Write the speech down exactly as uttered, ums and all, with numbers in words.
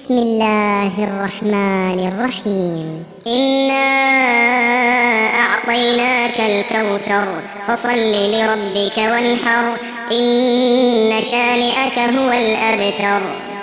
بسم الله الرحمن الرحيم. إنا أعطيناك الكوثر فصل لربك وانحر إن شانئك هو الأبتر.